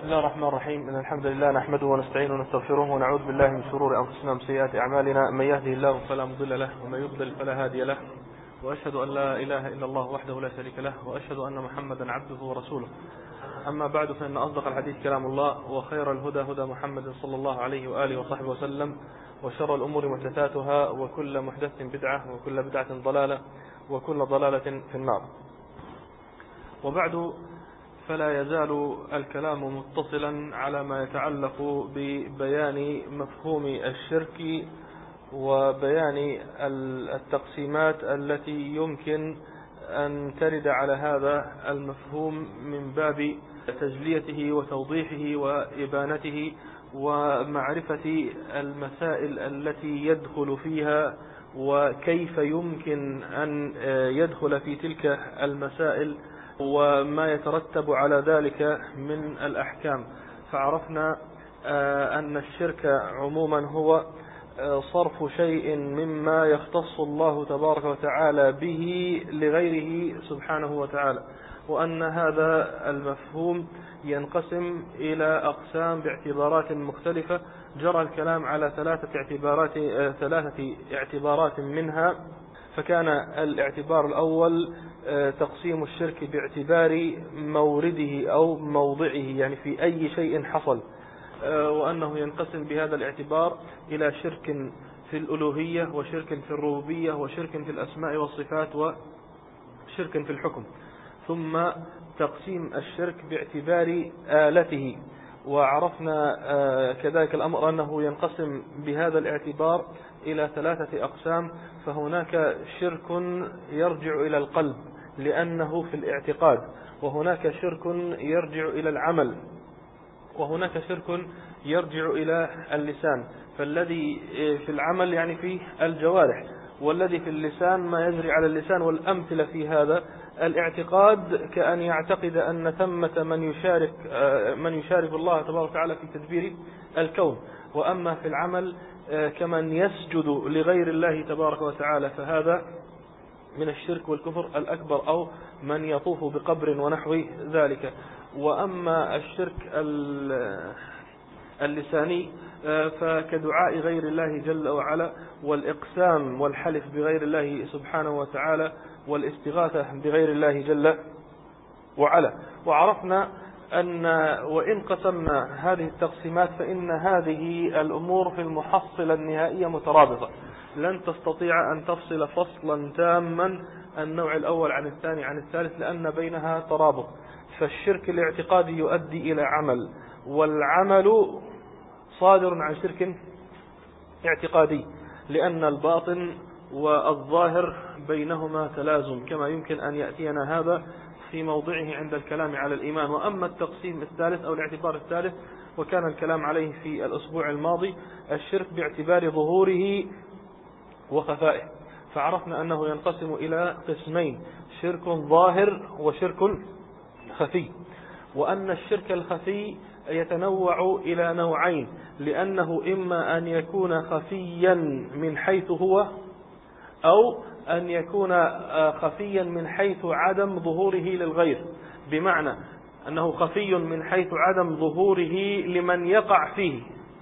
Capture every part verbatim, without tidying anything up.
بسم الله الرحمن الرحيم. إن الحمد لله نحمده ونستعينه ونستغفره ونعوذ بالله من شرور أنفسنا ومن سيئات أعمالنا. من يهده الله فلا مضل له ومن يضلل فلا هادي له، وأشهد أن لا إله إلا الله وحده لا شريك له، وأشهد أن محمدا عبده ورسوله. أما بعد، فإن أصدق الحديث كلام الله، وخير الهدى هدى محمد صلى الله عليه وآله وصحبه وسلم، وشر الأمور محدثاتها، وكل محدث بدعة، وكل بدعة ضلالة، وكل ضلالة في النار. وبعد، فلا يزال الكلام متصلا على ما يتعلق ببيان مفهوم الشرك وبيان التقسيمات التي يمكن أن ترد على هذا المفهوم من باب تجليته وتوضيحه وإبانته ومعرفة المسائل التي يدخل فيها وكيف يمكن أن يدخل في تلك المسائل وما يترتب على ذلك من الأحكام. فعرفنا أن الشرك عموما هو صرف شيء مما يختص الله تبارك وتعالى به لغيره سبحانه وتعالى، وأن هذا المفهوم ينقسم إلى أقسام باعتبارات مختلفة. جرى الكلام على ثلاثة اعتبارات ثلاثة اعتبارات منها. فكان الاعتبار الأول تقسيم الشرك باعتبار مورده أو موضعه، يعني في أي شيء حصل، وأنه ينقسم بهذا الاعتبار إلى شرك في الألوهية، وشرك في الربوبية، وشرك في الأسماء والصفات، وشرك في الحكم. ثم تقسيم الشرك باعتبار آلته، وعرفنا كذلك الأمر أنه ينقسم بهذا الاعتبار إلى ثلاثة أقسام. فهناك شرك يرجع إلى القلب لأنه في الاعتقاد، وهناك شرك يرجع إلى العمل، وهناك شرك يرجع إلى اللسان. فالذي في العمل يعني في الجوارح، والذي في اللسان ما يجري على اللسان. والأمثلة في هذا الاعتقاد كأن يعتقد أن ثمة من يشارك من يشارك الله تبارك وتعالى في تدبير الكون. وأما في العمل كمن يسجد لغير الله تبارك وتعالى، فهذا من الشرك والكفر الأكبر، أو من يطوف بقبر ونحو ذلك. وأما الشرك اللساني فكدعاء غير الله جل وعلا، والإقسام والحلف بغير الله سبحانه وتعالى، والاستغاثة بغير الله جل وعلا. وعرفنا أن وإن قسمنا هذه التقسيمات فإن هذه الأمور في المحصلة النهائية مترابطة، لن تستطيع أن تفصل فصلا تاما النوع الأول عن الثاني عن الثالث، لأن بينها ترابط. فالشرك الاعتقادي يؤدي إلى عمل، والعمل صادر عن شرك اعتقادي، لأن الباطن والظاهر بينهما تلازم، كما يمكن أن يأتينا هذا في موضعه عند الكلام على الإيمان. وأما التقسيم الثالث أو الاعتبار الثالث، وكان الكلام عليه في الأسبوع الماضي، الشرك باعتبار ظهوره وخفائه. فعرفنا أنه ينقسم إلى قسمين: شرك ظاهر وشرك خفي. وأن الشرك الخفي يتنوع إلى نوعين، لأنه إما أن يكون خفيا من حيث هو، أو أن يكون خفيا من حيث عدم ظهوره للغير، بمعنى أنه خفي من حيث عدم ظهوره لمن يقع فيه،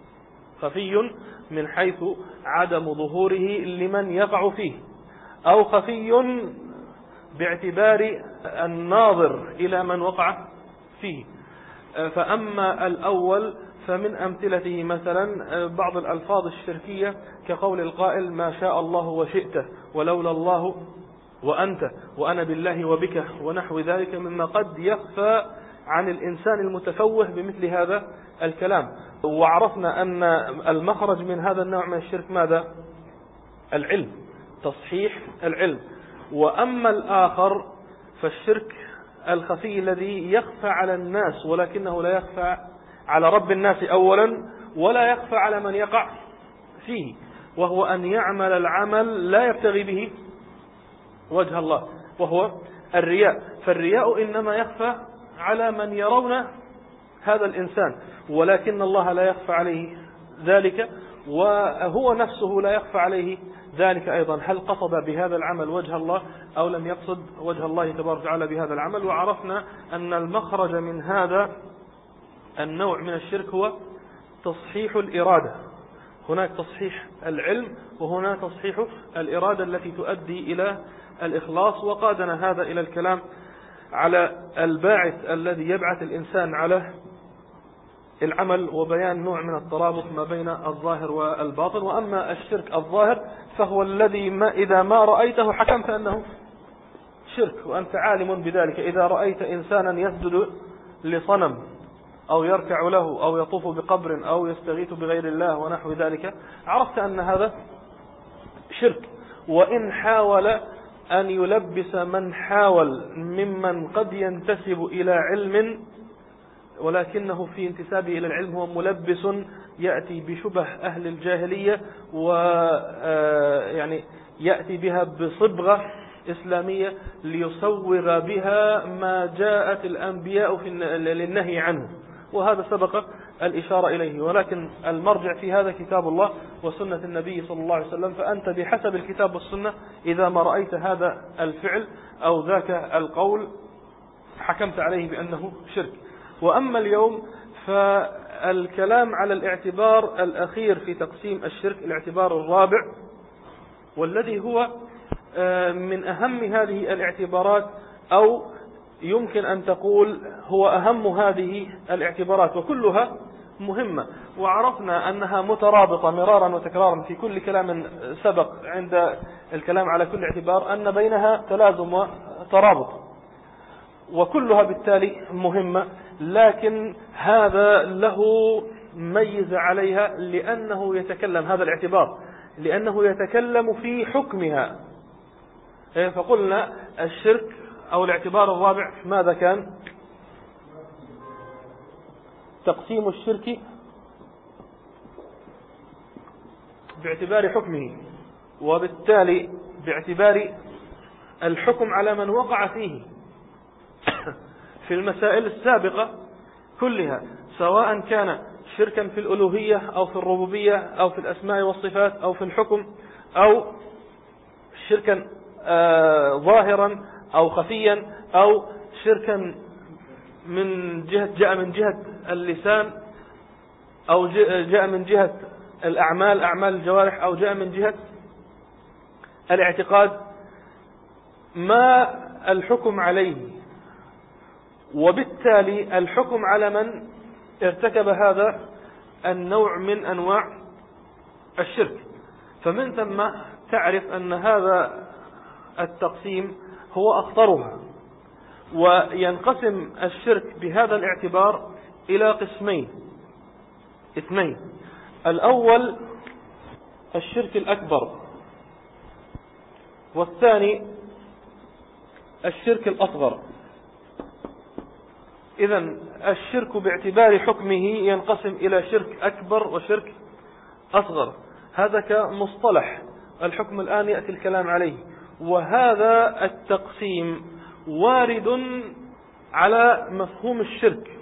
خفي من حيث عدم ظهوره لمن يقع فيه، أو خفي باعتبار الناظر إلى من وقع فيه. فأما الأول فمن أمثلته مثلا بعض الألفاظ الشركية كقول القائل: ما شاء الله وشئت، ولولا الله وأنت، وأنا بالله وبك، ونحو ذلك، مما قد يخفى عن الإنسان المتفوه بمثل هذا الكلام. وعرفنا أن المخرج من هذا النوع من الشرك ماذا؟ العلم، تصحيح العلم. وأما الآخر فالشرك الخفي الذي يخفى على الناس ولكنه لا يخفى على رب الناس أولا، ولا يخفى على من يقع فيه، وهو أن يعمل العمل لا يبتغي به وجه الله، وهو الرياء. فالرياء إنما يخفى على من يرون هذا الإنسان، ولكن الله لا يخفى عليه ذلك، وهو نفسه لا يخفى عليه ذلك أيضا، هل قصد بهذا العمل وجه الله أو لم يقصد وجه الله تبارك وتعالى بهذا العمل. وعرفنا أن المخرج من هذا النوع من الشرك هو تصحيح الإرادة. هناك تصحيح العلم وهناك تصحيح الإرادة التي تؤدي إلى الإخلاص. وقادنا هذا إلى الكلام على الباعث الذي يبعث الإنسان على العمل وبيان نوع من الترابط ما بين الظاهر والباطن. وأما الشرك الظاهر فهو الذي ما إذا ما رأيته حكمت أنه شرك وأنت عالم بذلك. إذا رأيت إنسانا يسجد لصنم أو يركع له أو يطوف بقبر أو يستغيث بغير الله ونحو ذلك عرفت أن هذا شرك. وإن حاول أن يلبس من حاول ممن قد ينتسب إلى علم ولكنه في انتسابه إلى العلم هو ملبس يأتي بشبه أهل الجاهلية ويعني يأتي بها بصبغة إسلامية ليصور بها ما جاءت الأنبياء في للنهي عنه، وهذا سبق الإشارة إليه. ولكن المرجع في هذا كتاب الله وسنة النبي صلى الله عليه وسلم. فأنت بحسب الكتاب والسنة إذا ما رأيت هذا الفعل أو ذاك القول حكمت عليه بأنه شرك. وأما اليوم فالكلام على الاعتبار الأخير في تقسيم الشرك، الاعتبار الرابع، والذي هو من أهم هذه الاعتبارات أو يمكن أن تقول هو أهم هذه الاعتبارات وكلها مهمة. وعرفنا أنها مترابطة مرارا وتكرارا في كل كلام سبق عند الكلام على كل اعتبار أن بينها تلازم وترابط وكلها بالتالي مهمة. لكن هذا له ميز عليها لأنه يتكلم هذا الاعتبار لأنه يتكلم في حكمها. فقلنا الشرك أو الاعتبار الرابع ماذا كان؟ تقسيم الشرك باعتبار حكمه، وبالتالي باعتبار الحكم على من وقع فيه في المسائل السابقة كلها، سواء كان شركا في الألوهية أو في الربوبية أو في الأسماء والصفات أو في الحكم أو شركا آه ظاهرا أو خفيا أو شركا من جهة جاء من جهة اللسان أو جاء من جهة الأعمال أعمال الجوارح أو جاء من جهة الاعتقاد، ما الحكم عليه. وبالتالي الحكم على من ارتكب هذا النوع من أنواع الشرك. فمن ثم تعرف أن هذا التقسيم هو أخطرها. وينقسم الشرك بهذا الاعتبار إلى قسمين اثنين. الأول الشرك الأكبر، والثاني الشرك الأصغر. إذن الشرك باعتبار حكمه ينقسم إلى شرك أكبر وشرك أصغر، هذا كمصطلح. الحكم الآن يأتي الكلام عليه. وهذا التقسيم وارد على مفهوم الشرك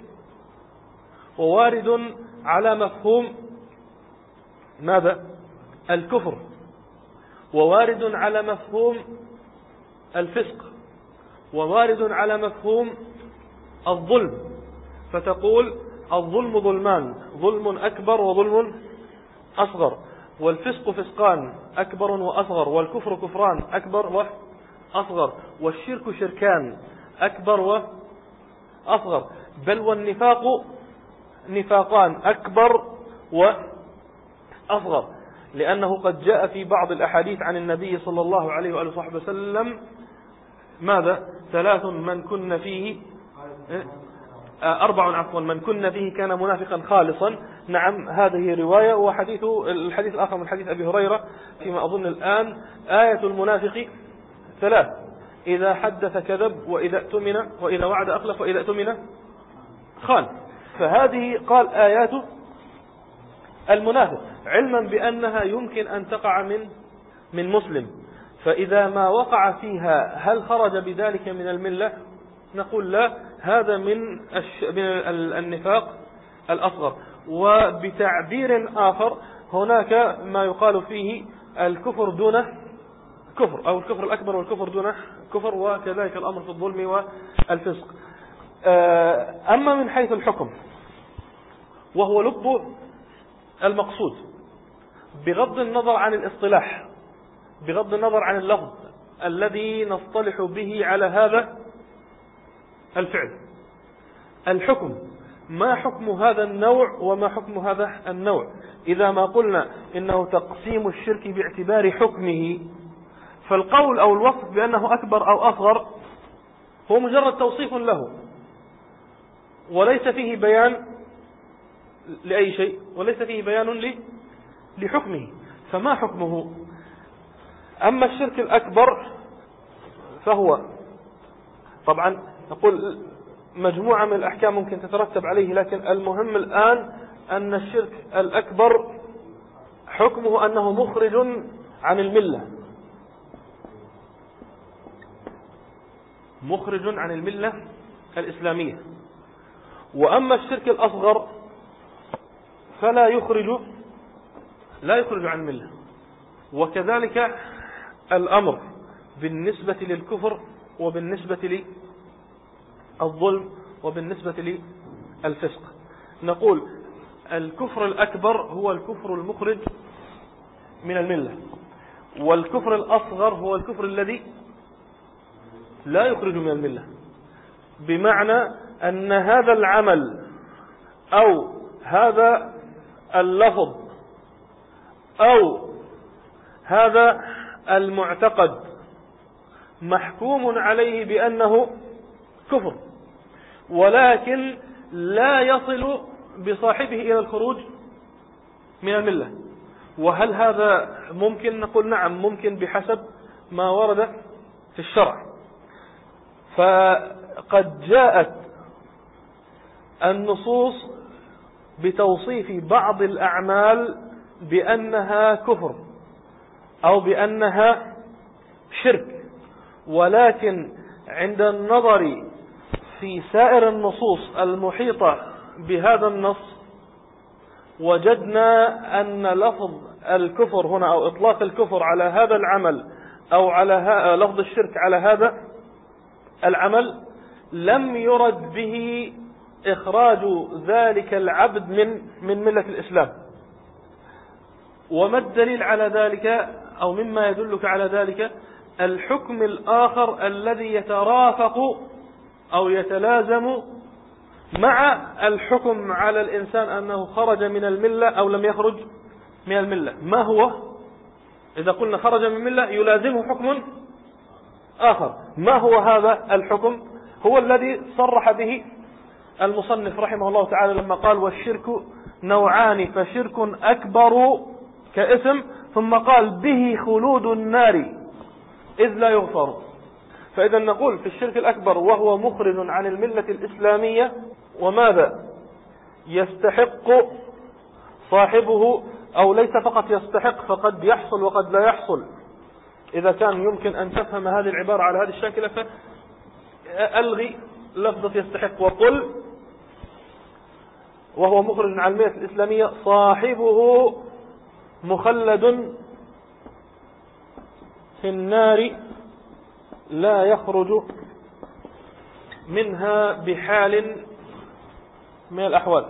ووارد على مفهوم ماذا؟ الكفر، ووارد على مفهوم الفسق، ووارد على مفهوم الظلم. فتقول الظلم ظلمان، ظلم أكبر وظلم أصغر، والفسق فسقان أكبر وأصغر، والكفر كفران أكبر وأصغر، والشرك شركان أكبر وأصغر، بل والنفاق نفاقان أكبر وأصغر. لأنه قد جاء في بعض الأحاديث عن النبي صلى الله عليه وآله وصحبه وسلم ماذا؟ ثلاث من كن فيه أربع عفوا من كن فيه كان منافقا خالصا. نعم هذه رواية. وحديث الحديث الآخر من حديث أبي هريرة فيما أظن الآن آية المنافق ثلاث: إذا حدث كذب، وإذا اؤتمن، وإذا وعد أخلف، وإذا اؤتمن خان. فهذه قال آيات المنافق، علما بأنها يمكن أن تقع من من مسلم. فإذا ما وقع فيها هل خرج بذلك من الملة؟ نقول لا، هذا من النفاق الأصغر. وبتعبير آخر هناك ما يقال فيه الكفر دون كفر، أو الكفر الأكبر والكفر دون كفر، وكذلك الأمر في الظلم والفسق. أما من حيث الحكم وهو لب المقصود بغض النظر عن الاصطلاح، بغض النظر عن اللفظ الذي نصطلح به على هذا الفعل. الحكم، ما حكم هذا النوع وما حكم هذا النوع؟ إذا ما قلنا إنه تقسيم الشرك باعتبار حكمه، فالقول أو الوصف بأنه أكبر أو أصغر هو مجرد توصيف له، وليس فيه بيان لأي شيء، وليس فيه بيان لحكمه. فما حكمه؟ أما الشرك الأكبر فهو طبعا نقول مجموعة من الأحكام ممكن تترتب عليه، لكن المهم الآن أن الشرك الأكبر حكمه أنه مخرج عن الملة، مخرج عن الملة الإسلامية. وأما الشرك الأصغر فلا يخرج لا يخرج عن الملة. وكذلك الأمر بالنسبة للكفر وبالنسبة للظلم وبالنسبة للفسق. نقول الكفر الأكبر هو الكفر المخرج من الملة، والكفر الأصغر هو الكفر الذي لا يخرج من الملة، بمعنى أن هذا العمل أو هذا اللفظ أو هذا المعتقد محكوم عليه بأنه كفر، ولكن لا يصل بصاحبه إلى الخروج من الملة. وهل هذا ممكن؟ نقول نعم ممكن بحسب ما ورد في الشرع. فقد جاءت النصوص بتوصيف بعض الأعمال بأنها كفر أو بأنها شرك، ولكن عند النظر في سائر النصوص المحيطة بهذا النص وجدنا أن لفظ الكفر هنا أو إطلاق الكفر على هذا العمل أو على لفظ الشرك على هذا العمل لم يرد به إخراج ذلك العبد من من ملة الإسلام. وما الدليل على ذلك أو مما يدلك على ذلك؟ الحكم الآخر الذي يترافق أو يتلازم مع الحكم على الإنسان أنه خرج من الملة أو لم يخرج من الملة. ما هو؟ إذا قلنا خرج من الملة يلازمه حكم آخر. ما هو هذا الحكم؟ هو الذي صرح به المصنف رحمه الله تعالى لما قال والشرك نوعان فشرك أكبر كاسم، ثم قال به خلود النار إذ لا يغفر. فإذا نقول في الشرك الأكبر وهو مخرج عن الملة الإسلامية، وماذا يستحق صاحبه، أو ليس فقط يستحق فقد يحصل وقد لا يحصل. إذا كان يمكن أن تفهم هذه العبارة على هذه الشاكلة فألغي لفظة يستحق وقل وهو مخرج عن الملة الإسلامية صاحبه مخلد في النار لا يخرج منها بحال من الأحوال.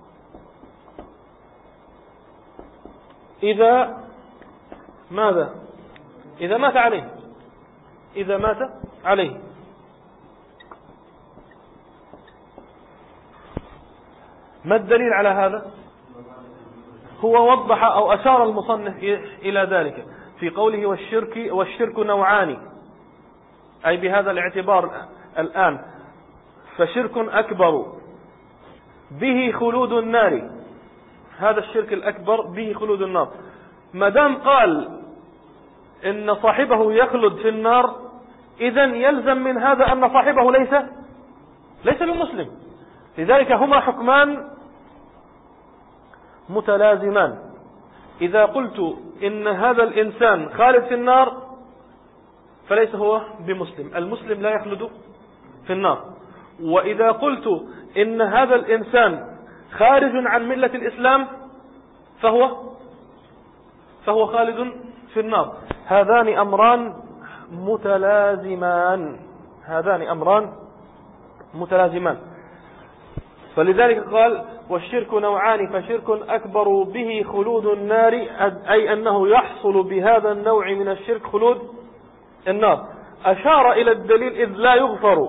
إذا ماذا؟ إذا مات عليه، إذا مات عليه. ما الدليل على هذا؟ هو وضح أو أشار المصنف إلى ذلك في قوله والشرك والشرك نوعان، أي بهذا الاعتبار الآن فشرك أكبر به خلود النار، هذا الشرك الأكبر به خلود النار. ما دام قال إن صاحبه يخلد في النار، إذن يلزم من هذا أن صاحبه ليس ليس بمسلم. لذلك هما حكمان متلازمان. إذا قلت إن هذا الإنسان خالد في النار فليس هو بمسلم، المسلم لا يخلد في النار. وإذا قلت إن هذا الإنسان خارج عن ملة الإسلام فهو فهو خالد في النار. هذان أمران متلازمان، هذان أمران متلازمان. فلذلك قال والشرك نوعان فشرك أكبر به خلود النار، أي أنه يحصل بهذا النوع من الشرك خلود النار. أشار إلى الدليل إذ لا يغفر،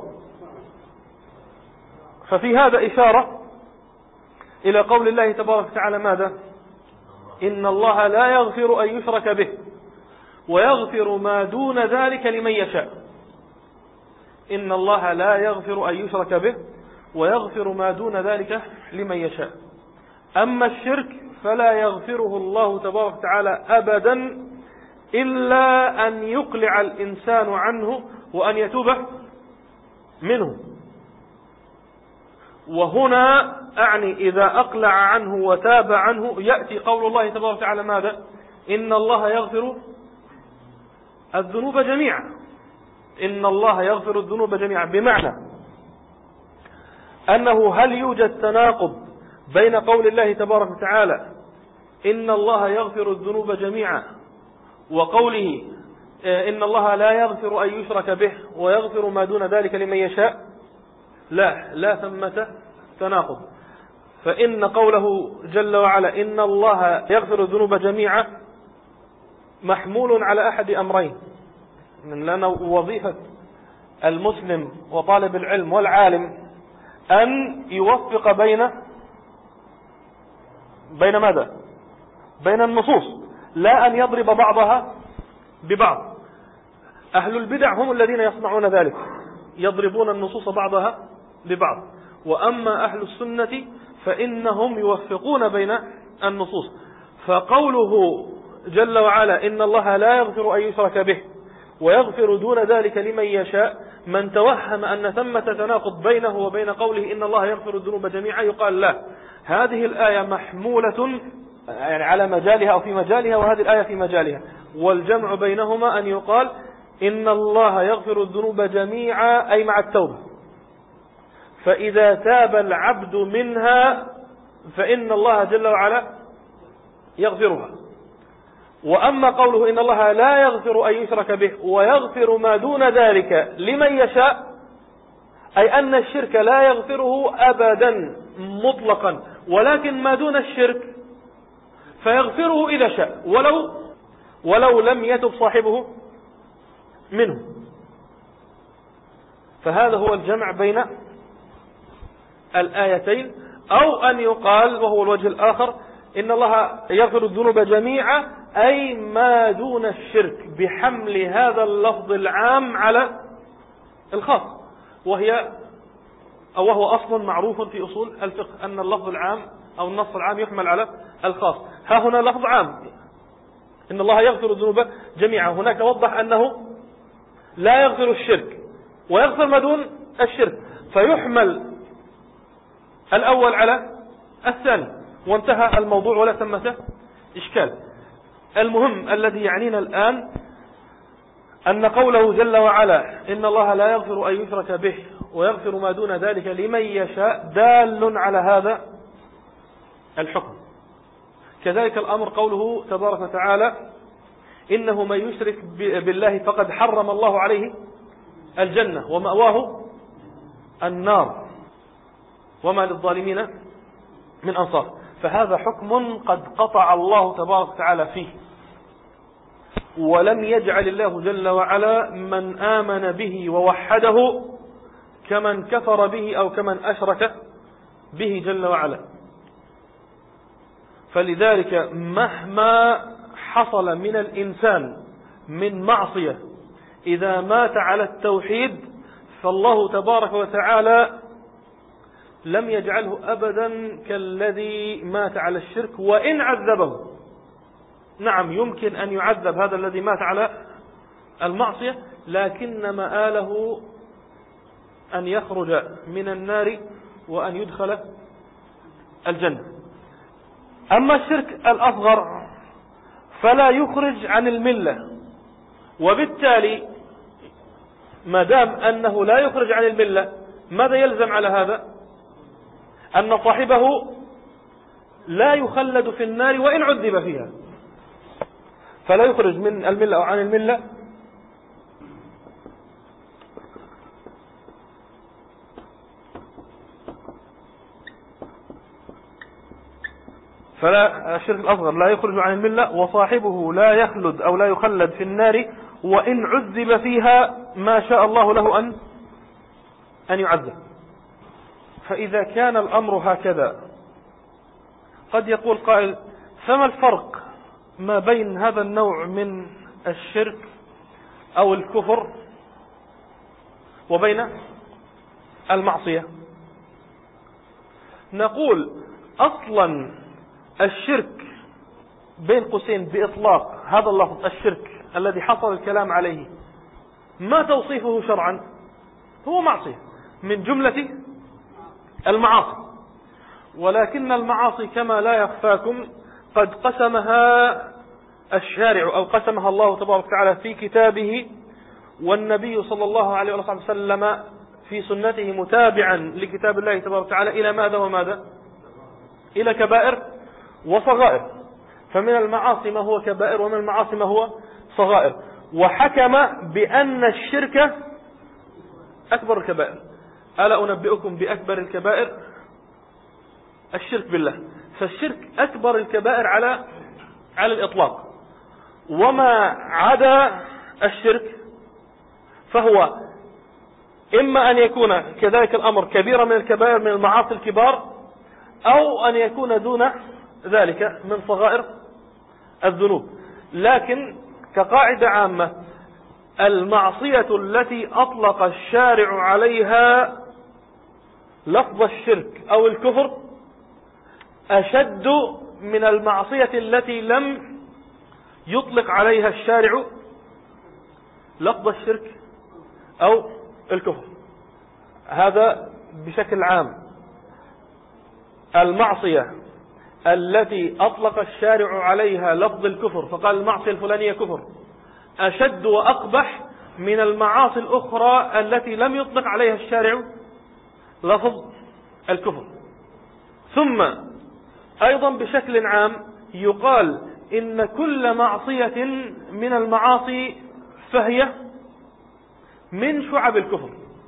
ففي هذا إشارة إلى قول الله تبارك وتعالى ماذا؟ إن الله لا يغفر أن يشرك به ويغفر ما دون ذلك لمن يشاء. إن الله لا يغفر أن يشرك به ويغفر ما دون ذلك لمن يشاء. أما الشرك فلا يغفره الله تبارك وتعالى أبدا إلا أن يقلع الإنسان عنه وأن يتوب منه. وهنا أعني إذا أقلع عنه وتاب عنه يأتي قول الله تبارك وتعالى ماذا؟ إن الله يغفر الذنوب جميعا. إن الله يغفر الذنوب جميعا، بمعنى أنه هل يوجد تناقض بين قول الله تبارك وتعالى إن الله يغفر الذنوب جميعا وقوله إن الله لا يغفر أن يشرك به ويغفر ما دون ذلك لمن يشاء؟ لا، لا ثمة تناقض. فإن قوله جل وعلا إن الله يغفر الذنوب جميعا محمول على أحد أمرين، لأن وظيفة المسلم وطالب العلم والعالم أن يوفق بين بين ماذا؟ بين النصوص، لا أن يضرب بعضها ببعض. أهل البدع هم الذين يصنعون ذلك، يضربون النصوص بعضها ببعض. وأما أهل السنة فإنهم يوفقون بين النصوص. فقوله جل وعلا إن الله لا يغفر أن يشرك به ويغفر دون ذلك لمن يشاء، من توهم أن ثمة تناقض بينه وبين قوله إن الله يغفر الذنوب جميعا يقال لا، هذه الآية محمولة يعني على مجالها أو في مجالها، وهذه الآية في مجالها، والجمع بينهما أن يقال إن الله يغفر الذنوب جميعا أي مع التوبة، فإذا تاب العبد منها فإن الله جل وعلا يغفرها. وأما قوله إن الله لا يغفر أن يشرك به ويغفر ما دون ذلك لمن يشاء، أي أن الشرك لا يغفره أبدا مطلقا، ولكن ما دون الشرك فيغفره إذا شاء ولو ولو لم يتب صاحبه منه. فهذا هو الجمع بين الآيتين. أو أن يقال وهو الوجه الآخر إن الله يغفر الذنوب جميعا أي ما دون الشرك، بحمل هذا اللفظ العام على الخاص، وهي أو وهو أصل معروف في أصول الفقه أن اللفظ العام أو النص العام يحمل على الخاص. ها هنا لفظ عام إن الله يغفر الذنوب جميعا، هناك وضح أنه لا يغفر الشرك ويغفر ما دون الشرك، فيحمل الأول على الثاني وانتهى الموضوع ولا ثمة إشكال. المهم الذي يعنينا الآن أن قوله جل وعلا إن الله لا يغفر أن يشرك به ويغفر ما دون ذلك لمن يشاء دال على هذا الحكم. كذلك الأمر قوله تبارك وتعالى إنه من يشرك بالله فقد حرم الله عليه الجنة ومأواه النار وما للظالمين من أنصار. فهذا حكم قد قطع الله تبارك وتعالى فيه، ولم يجعل الله جل وعلا من آمن به ووحده كمن كفر به أو كمن أشرك به جل وعلا. فلذلك مهما حصل من الإنسان من معصية إذا مات على التوحيد فالله تبارك وتعالى لم يجعله أبدا كالذي مات على الشرك وإن عذبه. نعم يمكن أن يعذب هذا الذي مات على المعصية، لكن مآله أن يخرج من النار وأن يدخل الجنة. أما الشرك الأصغر فلا يخرج عن الملة، وبالتالي ما دام أنه لا يخرج عن الملة ماذا يلزم على هذا؟ أن صاحبه لا يخلد في النار وإن عذب فيها، فلا يخرج من الملة أو عن الملة. فلا الشرك الأصغر لا يخرج عن الملة، وصاحبه لا يخلد أو لا يخلد في النار وإن عذب فيها ما شاء الله له أن أن يعذب. فإذا كان الأمر هكذا قد يقول قائل فما الفرق ما بين هذا النوع من الشرك أو الكفر وبين المعصية؟ نقول أصلا الشرك بين قوسين بإطلاق هذا اللفظ الشرك الذي حصل الكلام عليه ما توصيفه شرعا؟ هو معصية من جملة المعاصي، ولكن المعاصي كما لا يخفاكم قد قسمها الشارع أو قسمها الله تبارك وتعالى في كتابه، والنبي صلى الله عليه وسلم في سنته متابعا لكتاب الله تبارك وتعالى إلى ماذا وماذا؟ إلى كبائر وصغائر. فمن المعاصي ما هو كبائر ومن المعاصي ما هو صغائر، وحكم بأن الشرك أكبر الكبائر. ألا أنبئكم بأكبر الكبائر؟ الشرك بالله. فالشرك أكبر الكبائر على على الإطلاق، وما عدا الشرك فهو إما أن يكون كذلك الأمر كبيرا من الكبائر من المعاصي الكبار، أو أن يكون دون ذلك من صغائر الذنوب. لكن كقاعدة عامة المعصية التي أطلق الشارع عليها لفظ الشرك أو الكفر أشد من المعصية التي لم يطلق عليها الشارع لفظ الشرك أو الكفر. هذا بشكل عام. المعصية التي أطلق الشارع عليها لفظ الكفر فقال المعصية الفلانية كفر أشد وأقبح من المعاصي الأخرى التي لم يطلق عليها الشارع لفظ الكفر. ثم أيضا بشكل عام يقال إن كل معصية من المعاصي فهي من شعب الكفر.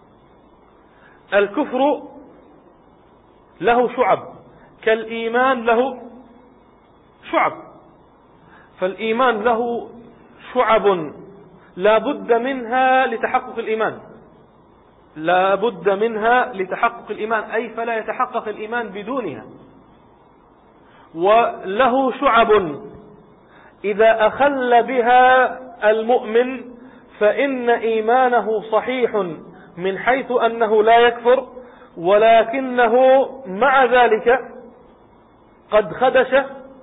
الكفر له شعب كالإيمان له شعب، فالإيمان له شعب لا بد منها لتحقق الإيمان، لا بد منها لتحقق الإيمان، أي فلا يتحقق الإيمان بدونها. وله شعب إذا أخل بها المؤمن فإن إيمانه صحيح من حيث أنه لا يكفر، ولكنه مع ذلك قد خدش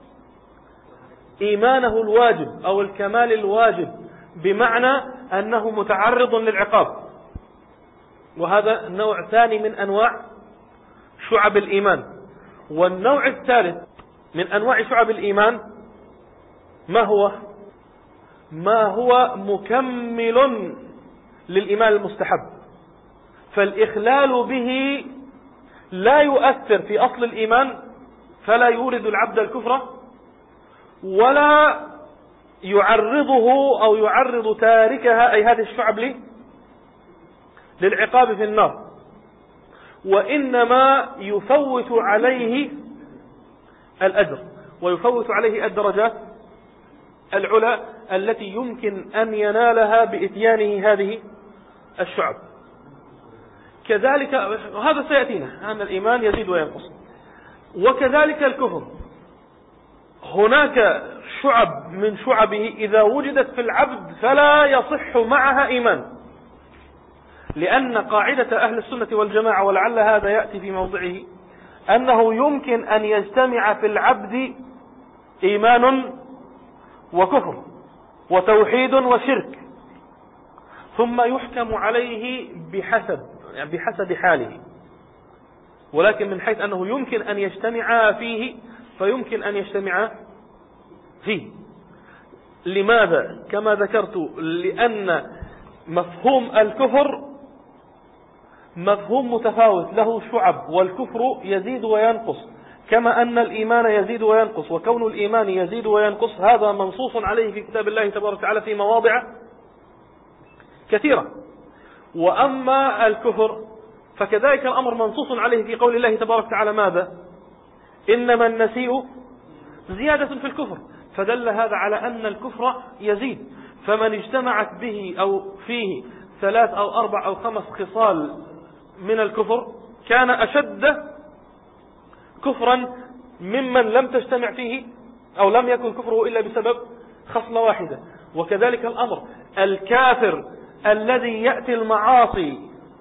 إيمانه الواجب أو الكمال الواجب، بمعنى أنه متعرض للعقاب. وهذا نوع ثاني من أنواع شعب الإيمان. والنوع الثالث من أنواع شعب الإيمان ما هو؟ ما هو مكمل للإيمان المستحب، فالإخلال به لا يؤثر في أصل الإيمان، فلا يورد العبد الكفر ولا يعرضه أو يعرض تاركها أي هذه الشعب للعقاب في النار، وإنما يفوت عليه الأجر ويفوت عليه الدرجات العلى التي يمكن أن ينالها بإتيانه هذه الشعب. كذلك هذا سيأتينا أن الإيمان يزيد وينقص. وكذلك الكفر هناك شعب من شعبه إذا وجدت في العبد فلا يصح معها إيمان، لأن قاعدة أهل السنة والجماعة ولعل هذا يأتي في موضعه أنه يمكن أن يجتمع في العبد إيمان وكفر وتوحيد وشرك، ثم يحكم عليه بحسب يعني بحسب حاله، ولكن من حيث أنه يمكن أن يجتمع فيه فيمكن أن يجتمع فيه. لماذا؟ كما ذكرت لأن مفهوم الكفر مفهوم متفاوت له شعب، والكفر يزيد وينقص كما أن الإيمان يزيد وينقص، وكون الإيمان يزيد وينقص هذا منصوص عليه في كتاب الله تبارك وتعالى في مواضع كثيرة. وأما الكفر فكذلك الأمر منصوص عليه في قول الله تبارك وتعالى ماذا؟ إنما النسيء زيادة في الكفر، فدل هذا على أن الكفر يزيد. فمن اجتمعت به أو فيه ثلاث أو أربع أو خمس خصال من الكفر كان أشد كفرا ممن لم تجتمع فيه أو لم يكن كفره إلا بسبب خصلة واحدة. وكذلك الأمر، الكافر الذي يأتي المعاصي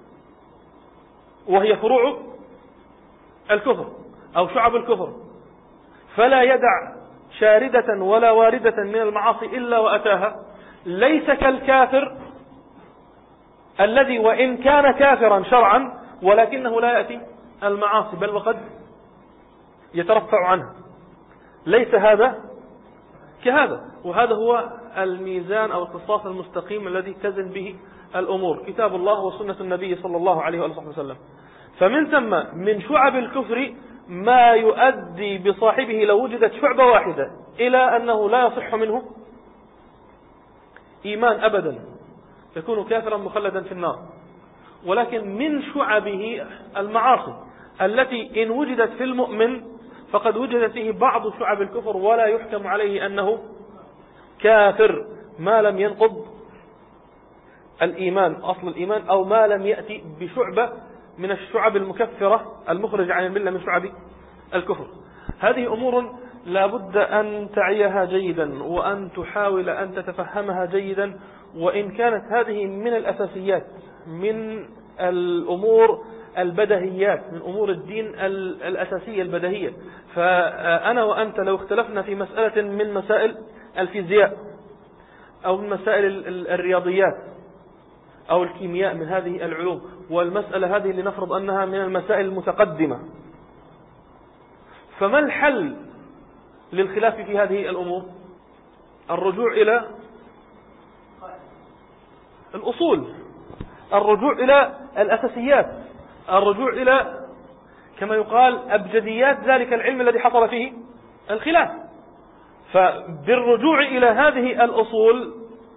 وهي فروع الكفر أو شعب الكفر فلا يدع شاردة ولا واردة من المعاصي إلا وأتاها، ليس كالكافر الذي وإن كان كافرا شرعا ولكنه لا يأتي المعاصي بل وقد يترفع عنها. ليس هذا كهذا. وهذا هو الميزان أو القسطاس المستقيم الذي تزن به الأمور، كتاب الله وسنة النبي صلى الله عليه وآله وسلم. فمن ثم من شعب الكفر ما يؤدي بصاحبه لو وجدت شعبة واحدة إلى أنه لا يصح منه إيمان أبدا، يكون كافرا مخلدا في النار. ولكن من شعبه المعاصي التي إن وجدت في المؤمن فقد وجد فيه بعض شعب الكفر ولا يحكم عليه أنه كافر ما لم ينقض الإيمان أصل الإيمان أو ما لم يأتي بشعبة من الشعب المكفرة المخرجة عن الملة من شعب الكفر. هذه أمور لا بد أن تعيها جيدا وأن تحاول أن تتفهمها جيدا، وإن كانت هذه من الأساسيات من الأمور البدهيات من أمور الدين الأساسية البدهية. فأنا وأنت لو اختلفنا في مسألة من مسائل الفيزياء أو من مسائل الرياضيات أو الكيمياء من هذه العلوم، والمسألة هذه لنفرض أنها من المسائل المتقدمة، فما الحل للخلاف في هذه الأمور؟ الرجوع إلى الأصول، الرجوع إلى الأساسيات، الرجوع إلى كما يقال أبجديات ذلك العلم الذي حصل فيه الخلاف. فبالرجوع إلى هذه الأصول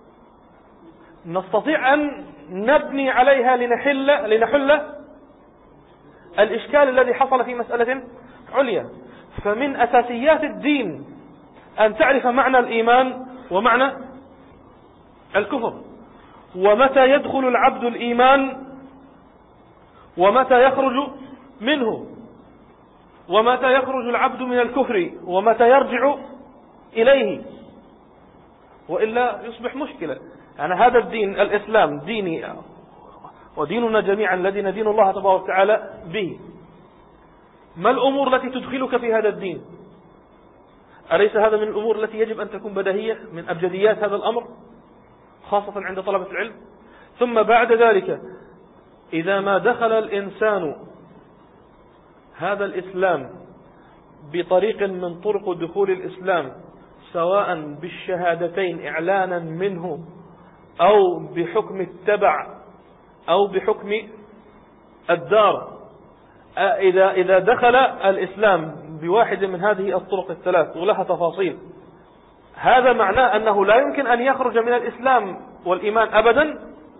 نستطيع أن نبني عليها لنحل, لنحل الإشكال الذي حصل في مسألة عليا. فمن أساسيات الدين أن تعرف معنى الإيمان ومعنى الكفر، ومتى يدخل العبد الإيمان ومتى يخرج منه، ومتى يخرج العبد من الكفر ومتى يرجع إليه، وإلا يصبح مشكلة. يعني هذا الدين الإسلام ديني وديننا جميعا الذي ندين الله تبارك وتعالى به، ما الأمور التي تدخلك في هذا الدين؟ أليس هذا من الأمور التي يجب أن تكون بديهية من أبجديات هذا الأمر خاصة عند طلبة العلم؟ ثم بعد ذلك إذا ما دخل الإنسان هذا الإسلام بطريق من طرق دخول الإسلام سواء بالشهادتين إعلانا منه أو بحكم التبع أو بحكم الدار، إذا إذا دخل الإسلام بواحد من هذه الطرق الثلاث ولها تفاصيل، هذا معناه أنه لا يمكن أن يخرج من الإسلام والإيمان أبدا.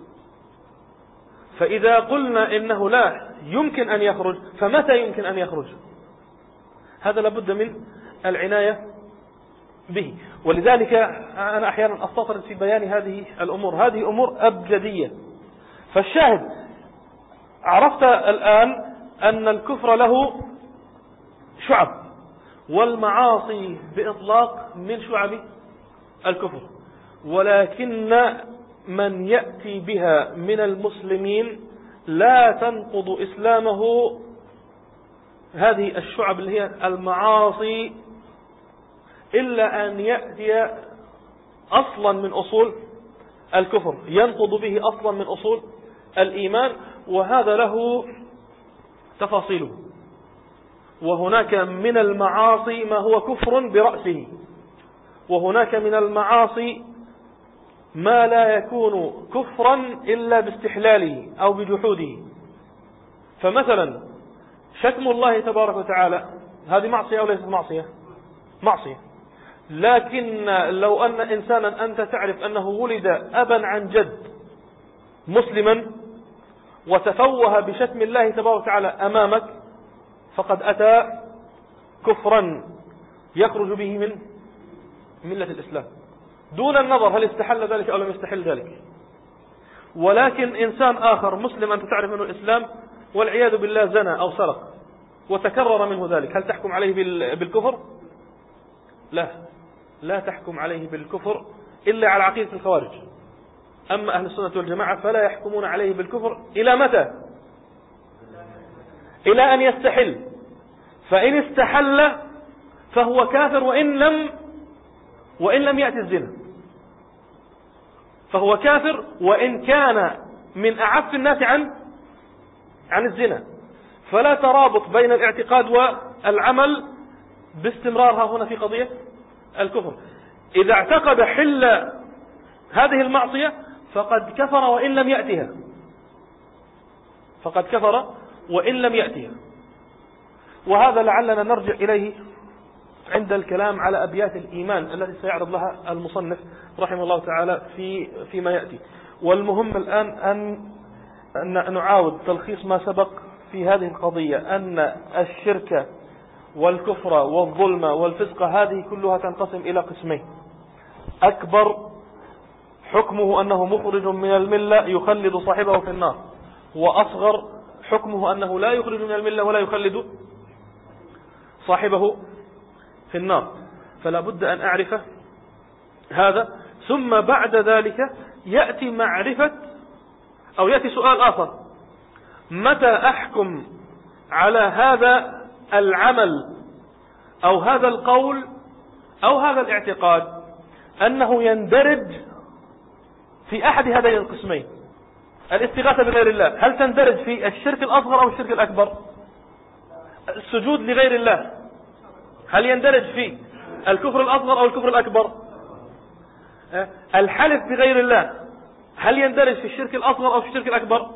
فإذا قلنا إنه لا يمكن أن يخرج فمتى يمكن أن يخرج؟ هذا لابد من العناية به. ولذلك أنا أحيانا أستطرد في بيان هذه الأمور، هذه أمور أبجدية. فالشاهد عرفت الآن أن الكفر له شعب والمعاصي بإطلاق من شعب الكفر، ولكن من يأتي بها من المسلمين لا تنقض إسلامه هذه الشعب اللي هي المعاصي إلا أن يأتي أصلا من أصول الكفر ينقض به أصلا من أصول الإيمان، وهذا له تفاصيله. وهناك من المعاصي ما هو كفر برأسه، وهناك من المعاصي ما لا يكون كفرا إلا باستحلاله أو بجحوده. فمثلا شتم الله تبارك وتعالى هذه معصية أو ليست معصية؟ معصية. لكن لو أن إنسانا أنت تعرف أنه ولد أبا عن جد مسلما وتفوه بشتم الله تبارك وتعالى أمامك فقد أتى كفرا يخرج به من ملة الإسلام دون النظر هل استحل ذلك أو لم يستحل ذلك. ولكن إنسان آخر مسلم أنت تعرف منه الإسلام والعياذ بالله زنى أو سرق وتكرر منه ذلك، هل تحكم عليه بالكفر؟ لا، لا تحكم عليه بالكفر إلا على عقيدة الخوارج. أما أهل السنة والجماعة فلا يحكمون عليه بالكفر إلى متى؟ إلى أن يستحل، فإن استحل فهو كافر وإن لم وإن لم يأتي الزنا، فهو كافر وإن كان من أعف الناس عن عن الزنا. فلا ترابط بين الاعتقاد والعمل باستمرارها هنا في قضية الكفر. إذا اعتقد حل هذه المعصية فقد كفر وإن لم يأتها، فقد كفر وإن لم يأتها. وهذا لعلنا نرجع إليه عند الكلام على أبيات الإيمان التي سيعرض لها المصنف رحمه الله تعالى في فيما يأتي. والمهم الآن أن نعاود تلخيص ما سبق في هذه القضية، أن الشرك والكفر والظلم والفسق هذه كلها تنقسم إلى قسمين: أكبر حكمه أنه مخرج من الملة يخلد صاحبه في النار، وأصغر حكمه أنه لا يخرج من الملة ولا يخلد صاحبه في النار. فلا بد أن أعرف هذا. ثم بعد ذلك يأتي معرفة أو يأتي سؤال آخر: متى أحكم على هذا العمل أو هذا القول أو هذا الاعتقاد أنه يندرج في أحد هذين القسمين؟ الاستغاثة بغير الله هل تندرج في الشرك الأصغر أو الشرك الأكبر؟ السجود لغير الله هل يندرج في الكفر الأصغر أو الكفر الأكبر؟ الحلف بغير الله هل يندرج في الشرك الأصغر أو في الشرك الأكبر؟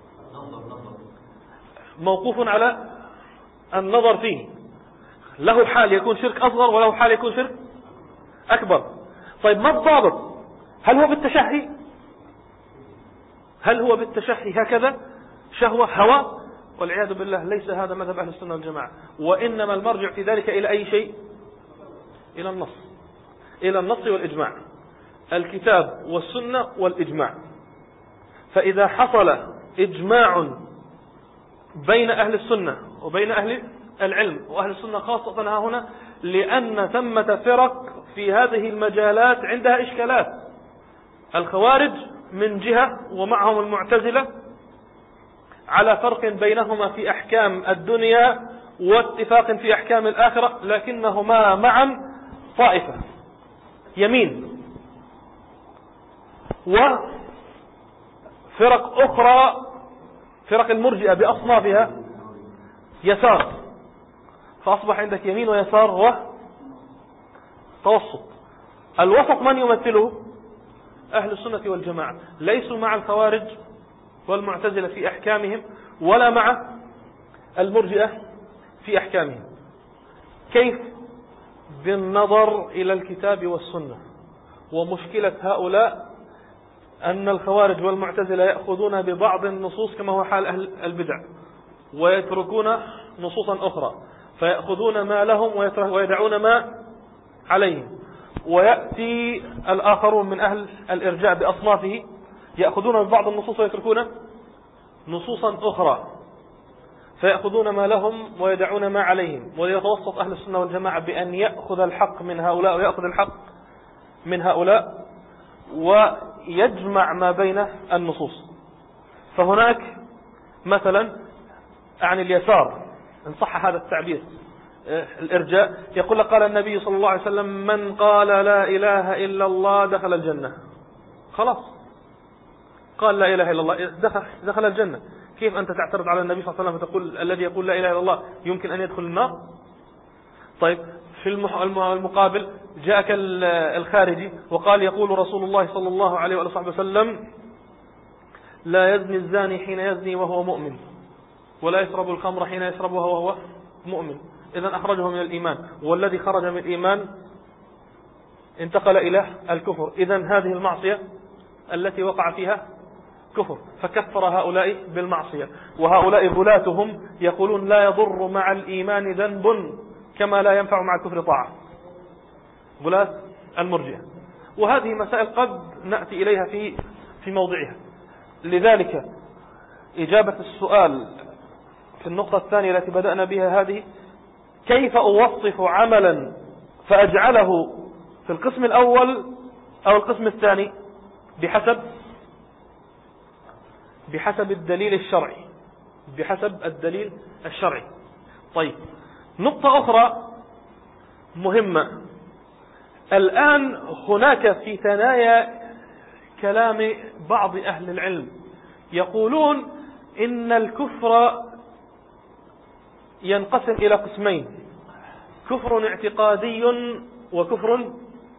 موقوف على النظر فيه، له حال يكون شرك أصغر وله حال يكون شرك أكبر. طيب ما الضابط؟ هل هو بالتشهي؟ هل هو بالتشهي هكذا شهوة هوى؟ والعياذ بالله ليس هذا مذهب أهل السنة والجماعة، وإنما المرجع في ذلك إلى أي شيء؟ إلى النص، إلى النص والإجماع، الكتاب والسنة والإجماع. فإذا حصل إجماع بين أهل السنة وبين أهل العلم، وأهل السنة خاصة ها هنا لأن ثمة فرق في هذه المجالات عندها إشكالات، الخوارج من جهة ومعهم المعتزلة على فرق بينهما في أحكام الدنيا واتفاق في أحكام الآخرة، لكنهما معا طائفة يمين، وفرق أخرى فرق المرجئة بأصنافها يسار، فأصبح عندك يمين ويسار وتوسط. الوسط من يمثله؟ أهل السنة والجماعة، ليسوا مع الخوارج والمعتزلة في أحكامهم ولا مع المرجئة في أحكامهم. كيف؟ بالنظر إلى الكتاب والسنة. ومشكلة هؤلاء أن الخوارج والمعتزلة يأخذون ببعض النصوص كما هو حال أهل البدع ويتركون نصوصا أخرى، فيأخذون ما لهم ويدعون ما عليهم. ويأتي الآخرون من أهل الإرجاء بأصنافه يأخذون ببعض النصوص ويتركون نصوصا أخرى، فيأخذون ما لهم ويدعون ما عليهم. وليتوسط أهل السنة والجماعة بأن يأخذ الحق من هؤلاء ويأخذ الحق من هؤلاء ويجمع ما بين النصوص. فهناك مثلا عن اليسار إن صح هذا التعبير الإرجاء، يقول قال النبي صلى الله عليه وسلم: من قال لا إله إلا الله دخل الجنة. خلاص قال لا إله إلا الله دخل, دخل الجنة. كيف أنت تعترض على النبي صلى الله عليه وسلم فتقول الذي يقول لا إله إلا الله يمكن أن يدخل النار؟ طيب في المقابل جاءك الخارجي وقال يقول رسول الله صلى الله عليه وآله وسلم: لا يزني الزاني حين يزني وهو مؤمن، ولا يشرب الخمر حين يشربها وهو مؤمن. إذن أخرجه من الإيمان، والذي خرج من الإيمان انتقل إلى الكفر. إذن هذه المعصية التي وقع فيها كفر، فكفر هؤلاء بالمعصية. وهؤلاء غلاتهم يقولون لا يضر مع الإيمان ذنب كما لا ينفع مع الكفر طاعة. غلاة المرجئة. وهذه مسائل قد نأتي إليها في في موضعها. لذلك إجابة السؤال في النقطة الثانية التي بدأنا بها هذه: كيف أوصف عملا فأجعله في القسم الأول أو القسم الثاني؟ بحسب بحسب الدليل الشرعي بحسب الدليل الشرعي. طيب، نقطة أخرى مهمة. الآن هناك في ثنايا كلام بعض أهل العلم يقولون إن الكفر ينقسم إلى قسمين: كفر اعتقادي وكفر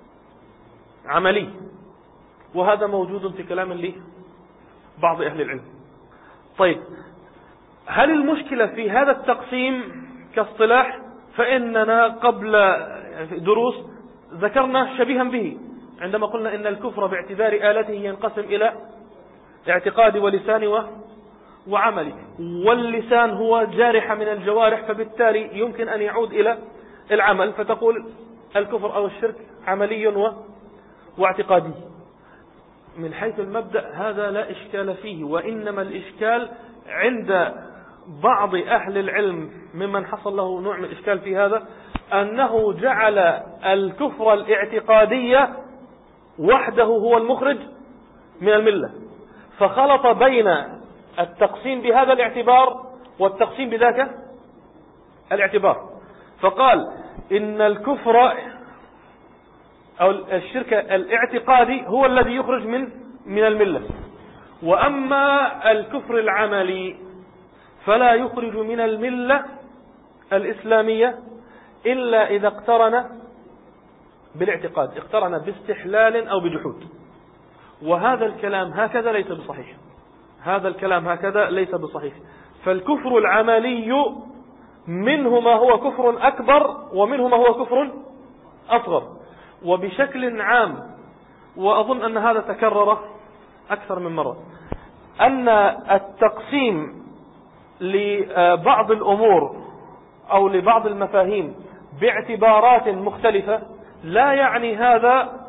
عملي. وهذا موجود في كلام لي بعض أهل العلم. طيب، هل المشكلة في هذا التقسيم كاصطلاح؟ فإننا قبل دروس ذكرنا شبيها به عندما قلنا إن الكفر باعتبار آلته ينقسم إلى اعتقادي ولساني وعملي، واللسان هو جارحة من الجوارح، فبالتالي يمكن أن يعود إلى العمل، فتقول الكفر أو الشرك عملي واعتقادي. من حيث المبدأ هذا لا إشكال فيه، وإنما الإشكال عند بعض أهل العلم ممن حصل له نوع من الإشكال في هذا، أنه جعل الكفر الاعتقادي وحده هو المخرج من الملة، فخلط بين التقسيم بهذا الاعتبار والتقسيم بذاك الاعتبار، فقال إن الكفر أو الشرك الاعتقادي هو الذي يخرج من من الملة، وأما الكفر العملي فلا يخرج من الملة الإسلامية إلا إذا اقترن بالاعتقاد، اقترن باستحلال أو بجحود. وهذا الكلام هكذا ليس بصحيح، هذا الكلام هكذا ليس بصحيح. فالكفر العملي منه ما هو كفر أكبر ومنه ما هو كفر أصغر. وبشكل عام، وأظن أن هذا تكرر أكثر من مرة، أن التقسيم لبعض الأمور أو لبعض المفاهيم باعتبارات مختلفة لا يعني هذا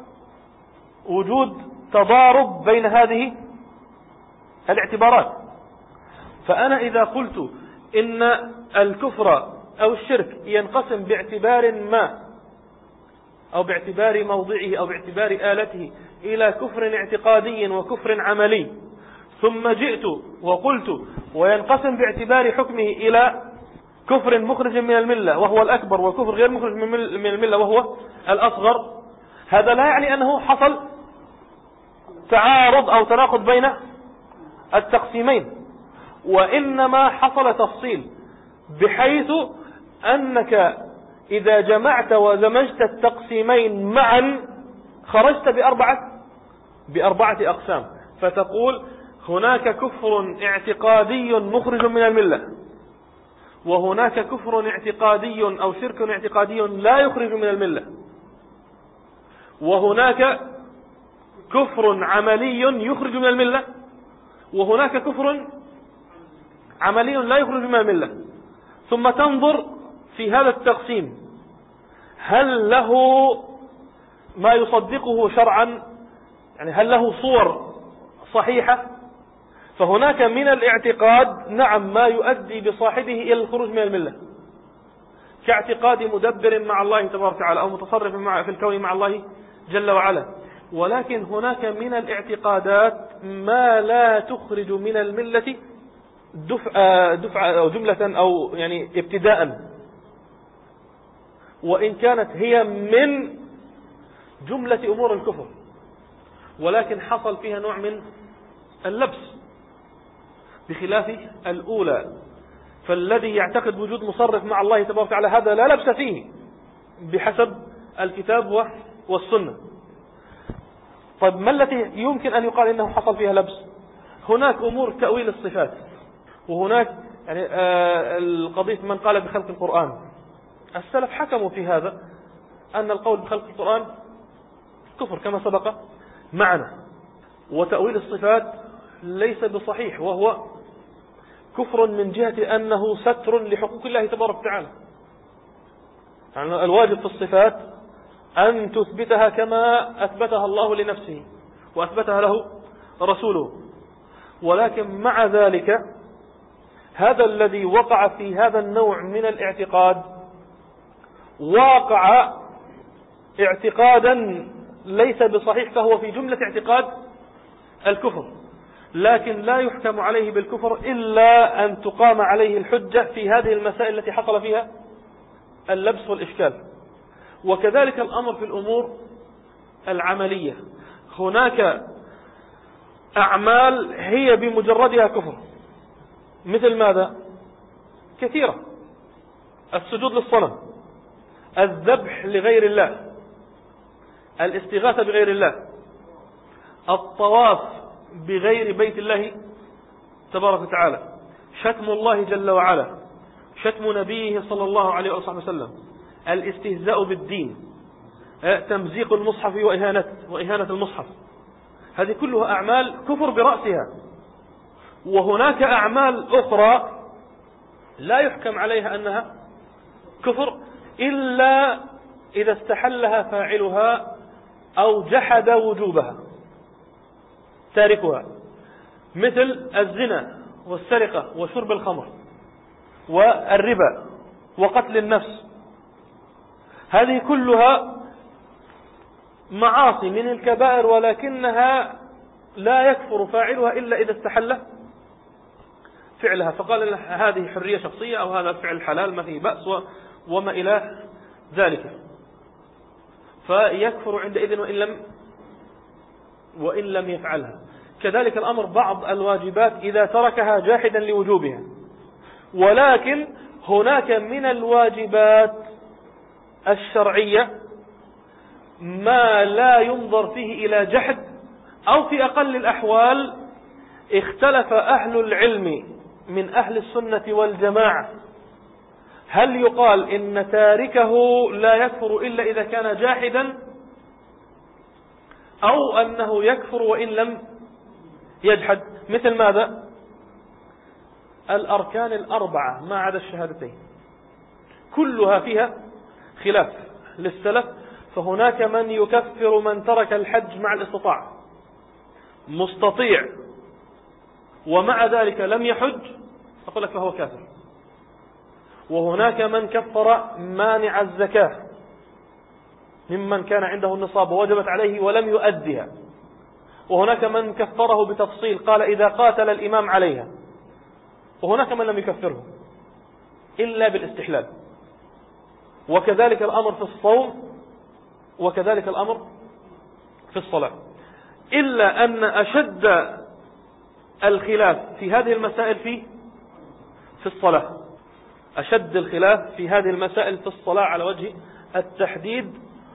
وجود تضارب بين هذه الاعتبارات. فأنا إذا قلت إن الكفر أو الشرك ينقسم باعتبار ما أو باعتبار موضعه أو باعتبار آلته إلى كفر اعتقادي وكفر عملي، ثم جئت وقلت وينقسم باعتبار حكمه إلى كفر مخرج من الملة وهو الأكبر، وكفر غير مخرج من الملة وهو الأصغر، هذا لا يعني أنه حصل تعارض أو تناقض بين التقسيمين، وإنما حصل تفصيل، بحيث أنك إذا جمعت ودمجت التقسيمين معا خرجت بأربعة بأربعة أقسام، فتقول هناك كفر اعتقادي مخرج من الملة، وهناك كفر اعتقادي أو شرك اعتقادي لا يخرج من الملة، وهناك كفر عملي يخرج من الملة، وهناك كفر عملي لا يخرج من الملة. ثم تنظر في هذا التقسيم هل له ما يصدقه شرعا، يعني هل له صور صحيحة. فهناك من الاعتقاد نعم ما يؤدي بصاحبه إلى الخروج من الملة، كاعتقاد مدبر مع الله تبارك وتعالى أو متصرف مع في الكون مع الله جل وعلا. ولكن هناك من الاعتقادات ما لا تخرج من الملة دفعة دفعة أو جملة أو يعني ابتداء، وإن كانت هي من جملة أمور الكفر، ولكن حصل فيها نوع من اللبس بخلاف الأولى. فالذي يعتقد وجود مصرف مع الله تبارك وتعالى هذا لا لبس فيه بحسب الكتاب والسنة. طيب، ما التي يمكن أن يقال إنه حصل فيها لبس؟ هناك أمور تأويل الصفات، وهناك يعني آه القضية من قال بخلق القرآن. السلف حكموا في هذا أن القول بخلق القرآن كفر كما سبق معنا، وتأويل الصفات ليس بصحيح، وهو كفر من جهة أنه ستر لحقوق الله تبارك وتعالى. يعني الواجب في الصفات أن تثبتها كما أثبتها الله لنفسه وأثبتها له رسوله. ولكن مع ذلك هذا الذي وقع في هذا النوع من الاعتقاد واقع اعتقادا ليس بصحيح، فهو في جملة اعتقاد الكفر، لكن لا يحكم عليه بالكفر إلا أن تقام عليه الحجة في هذه المسائل التي حصل فيها اللبس والإشكال. وكذلك الأمر في الأمور العملية، هناك أعمال هي بمجردها كفر، مثل ماذا؟ كثيرة: السجود للصنم، الذبح لغير الله، الاستغاثة بغير الله، الطواف بغير بيت الله تبارك وتعالى، شتم الله جل وعلا، شتم نبيه صلى الله عليه وسلم، الاستهزاء بالدين، تمزيق المصحف وإهانة, وإهانة المصحف. هذه كلها أعمال كفر برأسها. وهناك أعمال أخرى لا يحكم عليها أنها كفر إلا إذا استحلها فاعلها أو جحد وجوبها تاركها، مثل الزنا والسرقة وشرب الخمر والربا وقتل النفس. هذه كلها معاصي من الكبائر، ولكنها لا يكفر فاعلها إلا إذا استحل فعلها، فقال هذه حرية شخصية أو هذا الفعل حلال ما فيه بأس وما إلى ذلك، فيكفر عندئذ وإن لم وإن لم يفعلها. كذلك الأمر بعض الواجبات إذا تركها جاحدا لوجوبها. ولكن هناك من الواجبات الشرعية ما لا ينظر فيه إلى جحد، أو في أقل الأحوال اختلف أهل العلم من أهل السنة والجماعة هل يقال إن تاركه لا يكفر إلا إذا كان جاحدا، أو أنه يكفر وإن لم يجحد. مثل ماذا؟ الأركان الأربعة ما عدا الشهادتين كلها فيها خلاف للسلف، فهناك من يكفر من ترك الحج مع الاستطاعة، مستطيع ومع ذلك لم يحج أقول لك فهو كافر. وهناك من كفر مانع الزكاة ممن كان عنده النصاب ووجبت عليه ولم يؤدها. وهناك من كفره بتفصيل قال إذا قاتل الإمام عليها. وهناك من لم يكفره إلا بالاستحلال. وكذلك الأمر في الصوم، وكذلك الأمر في الصلاة، إلا أن أشد الخلاف في هذه المسائل في في الصلاة. أشد الخلاف في هذه المسائل في الصلاة على وجه التحديد.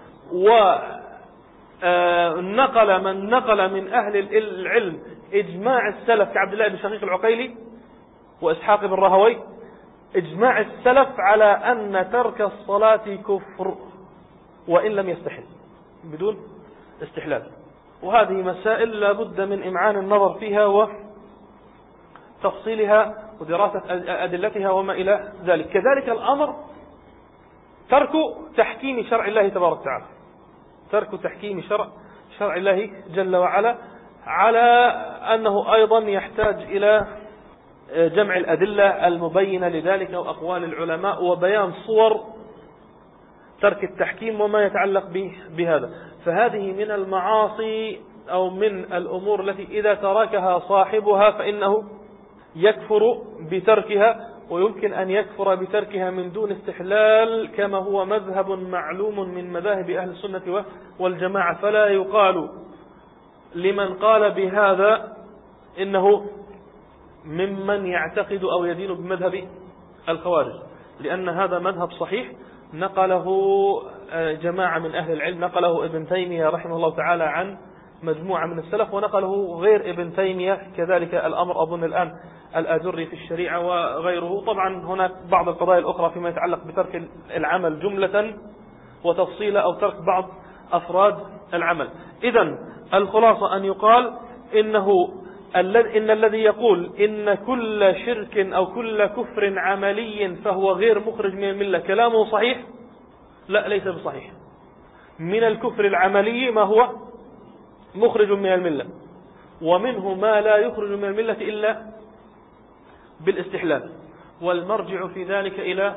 ونقل من نقل من أهل العلم إجماع السلف كعبد الله بن شقيق العقيلي وإسحاق بن راهوي، إجماع السلف على أن ترك الصلاة كفر وإن لم يستحل، بدون استحلال. وهذه مسائل لا بد من إمعان النظر فيها وتفصيلها ودراسة أدلتها وما إلى ذلك. كذلك الأمر ترك تحكيم شرع الله تبارك وتعالى، ترك تحكيم شرع شرع الله جل وعلا، على أنه أيضا يحتاج إلى جمع الأدلة المبينة لذلك وأقوال العلماء وبيان صور ترك التحكيم وما يتعلق به بهذا. فهذه من المعاصي أو من الأمور التي إذا تركها صاحبها فإنه يكفر بتركها، ويمكن أن يكفر بتركها من دون استحلال كما هو مذهب معلوم من مذاهب أهل السنة والجماعة. فلا يقال لمن قال بهذا إنه ممن يعتقد أو يدين بمذهب الخوارج، لأن هذا مذهب صحيح نقله جماعة من أهل العلم، نقله ابن تيمية رحمه الله تعالى عن مجموعة من السلف، ونقله غير ابن تيمية كذلك الأمر أظن الآن الآجري في الشريعة وغيره. طبعا هناك بعض القضايا الأخرى فيما يتعلق بترك العمل جملة وتفصيلا أو ترك بعض أفراد العمل. إذن الخلاصة أن يقال إنه إن الذي يقول إن كل شرك أو كل كفر عملي فهو غير مخرج من الملة كلامه صحيح؟ لا، ليس بصحيح. من الكفر العملي ما هو مخرج من الملة، ومنه ما لا يخرج من الملة إلا بالاستحلال، والمرجع في ذلك إلى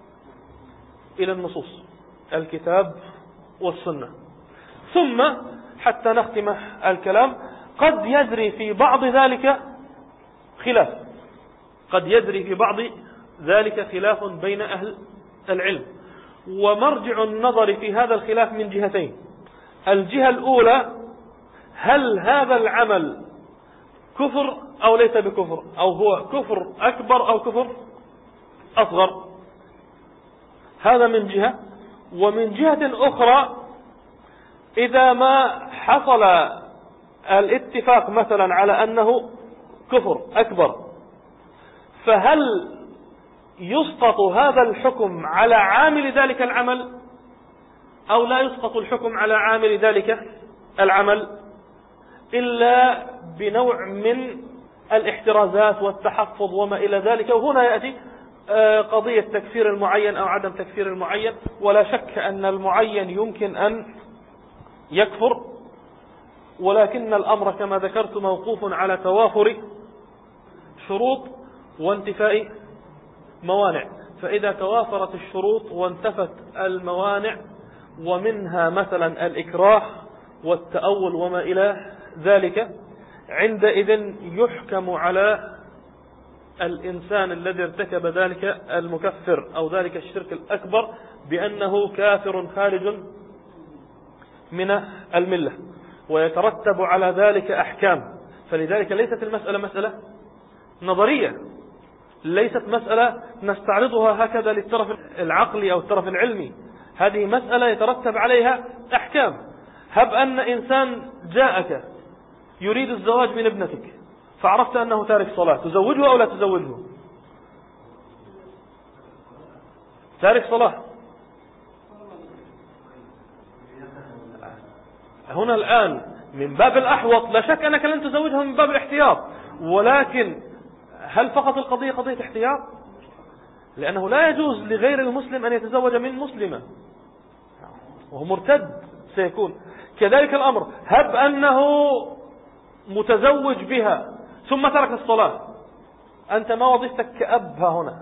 إلى النصوص الكتاب والسنة. ثم حتى نختم الكلام، قد يجري في بعض ذلك خلاف، قد يجري في بعض ذلك خلاف بين أهل العلم، ومرجع النظر في هذا الخلاف من جهتين. الجهة الأولى، هل هذا العمل كفر أو ليس بكفر، أو هو كفر أكبر أو كفر أصغر؟ هذا من جهة. ومن جهة أخرى، إذا ما حصل الاتفاق مثلا على أنه كفر أكبر، فهل يسقط هذا الحكم على عامل ذلك العمل أو لا يسقط الحكم على عامل ذلك العمل إلا بنوع من الاحترازات والتحفظ وما إلى ذلك؟ وهنا يأتي قضية تكفير المعين أو عدم تكفير المعين. ولا شك أن المعين يمكن أن يكفر، ولكن الأمر كما ذكرت موقوف على توافر شروط وانتفاء موانع. فإذا توافرت الشروط وانتفت الموانع، ومنها مثلا الإكراه والتأول وما إلى ذلك، عندئذ يحكم على الإنسان الذي ارتكب ذلك المكفر أو ذلك الشرك الأكبر بأنه كافر خارج من الملة، ويترتب على ذلك أحكام. فلذلك ليست المسألة مسألة نظرية، ليست مسألة نستعرضها هكذا للطرف العقلي أو الطرف العلمي، هذه مسألة يترتب عليها أحكام. هب أن إنسان جاءك يريد الزواج من ابنتك، فعرفت أنه تارك صلاة، تزوجه أو لا تزوجه؟ تارك صلاة. هنا الآن من باب الأحوط لا شك أنك لن تزوجه من باب الاحتياط، ولكن هل فقط القضية قضية احتياط؟ لأنه لا يجوز لغير المسلم أن يتزوج من مسلمة، وهو مرتد سيكون. كذلك الأمر، هب أنه متزوج بها ثم ترك الصلاة، أنت ما وظيفتك كأب هنا